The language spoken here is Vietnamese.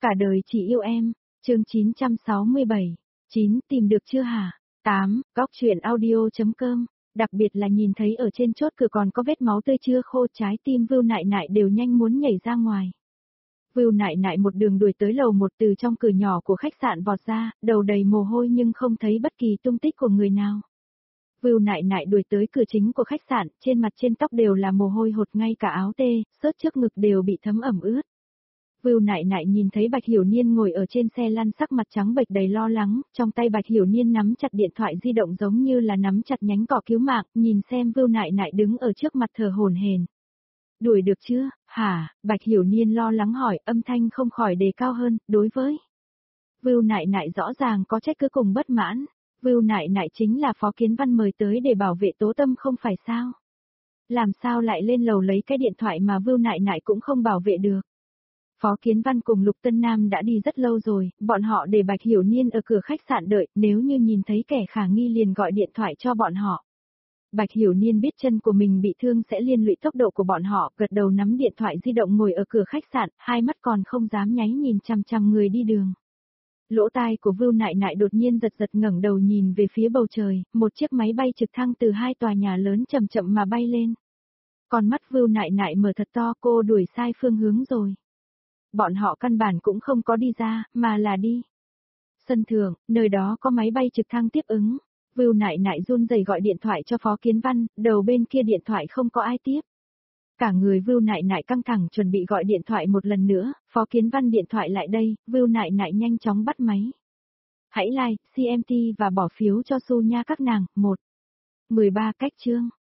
Cả đời chỉ yêu em, chương 967. 9. Tìm được chưa hả? 8. Góc truyện audio.com. Đặc biệt là nhìn thấy ở trên chốt cửa còn có vết máu tươi chưa khô, trái tim Vưu Nại Nại đều nhanh muốn nhảy ra ngoài. Vưu Nại Nại một đường đuổi tới lầu 1, từ trong cửa nhỏ của khách sạn vọt ra, đầu đầy mồ hôi nhưng không thấy bất kỳ tung tích của người nào. Vưu Nại Nại đuổi tới cửa chính của khách sạn, trên mặt trên tóc đều là mồ hôi hột, ngay cả áo tê, xớt trước ngực đều bị thấm ẩm ướt. Vưu Nại Nại nhìn thấy Bạch Hiểu Niên ngồi ở trên xe lăn, sắc mặt trắng bệch đầy lo lắng, trong tay Bạch Hiểu Niên nắm chặt điện thoại di động giống như là nắm chặt nhánh cỏ cứu mạng, nhìn xem Vưu Nại Nại đứng ở trước mặt thở hổn hển. Đuổi được chưa, hả? Bạch Hiểu Niên lo lắng hỏi, âm thanh không khỏi đề cao hơn, đối với. Vưu Nại Nại rõ ràng có trách cứ cùng bất mãn. Vưu Nại Nại chính là Phó Kiến Văn mời tới để bảo vệ Tố Tâm không phải sao? Làm sao lại lên lầu lấy cái điện thoại mà Vưu Nại Nại cũng không bảo vệ được? Phó Kiến Văn cùng Lục Tân Nam đã đi rất lâu rồi, bọn họ để Bạch Hiểu Niên ở cửa khách sạn đợi, nếu như nhìn thấy kẻ khả nghi liền gọi điện thoại cho bọn họ. Bạch Hiểu Niên biết chân của mình bị thương sẽ liên lụy tốc độ của bọn họ, gật đầu nắm điện thoại di động ngồi ở cửa khách sạn, hai mắt còn không dám nháy nhìn chằm chằm người đi đường. Lỗ tai của Vưu Nại Nại đột nhiên giật giật, ngẩng đầu nhìn về phía bầu trời, một chiếc máy bay trực thăng từ hai tòa nhà lớn chậm chậm mà bay lên. Con mắt Vưu Nại Nại mở thật to, cô đuổi sai phương hướng rồi. Bọn họ căn bản cũng không có đi ra, mà là đi sân thượng, nơi đó có máy bay trực thăng tiếp ứng. Vưu Nại Nại run rẩy gọi điện thoại cho Phó Kiến Văn, đầu bên kia điện thoại không có ai tiếp. Cả người Vưu Nại Nại căng thẳng chuẩn bị gọi điện thoại một lần nữa, Phó Kiến Văn điện thoại lại đây, Vưu Nại Nại nhanh chóng bắt máy. Hãy like, CMT và bỏ phiếu cho Su nha các nàng. 1. 13 cách chương.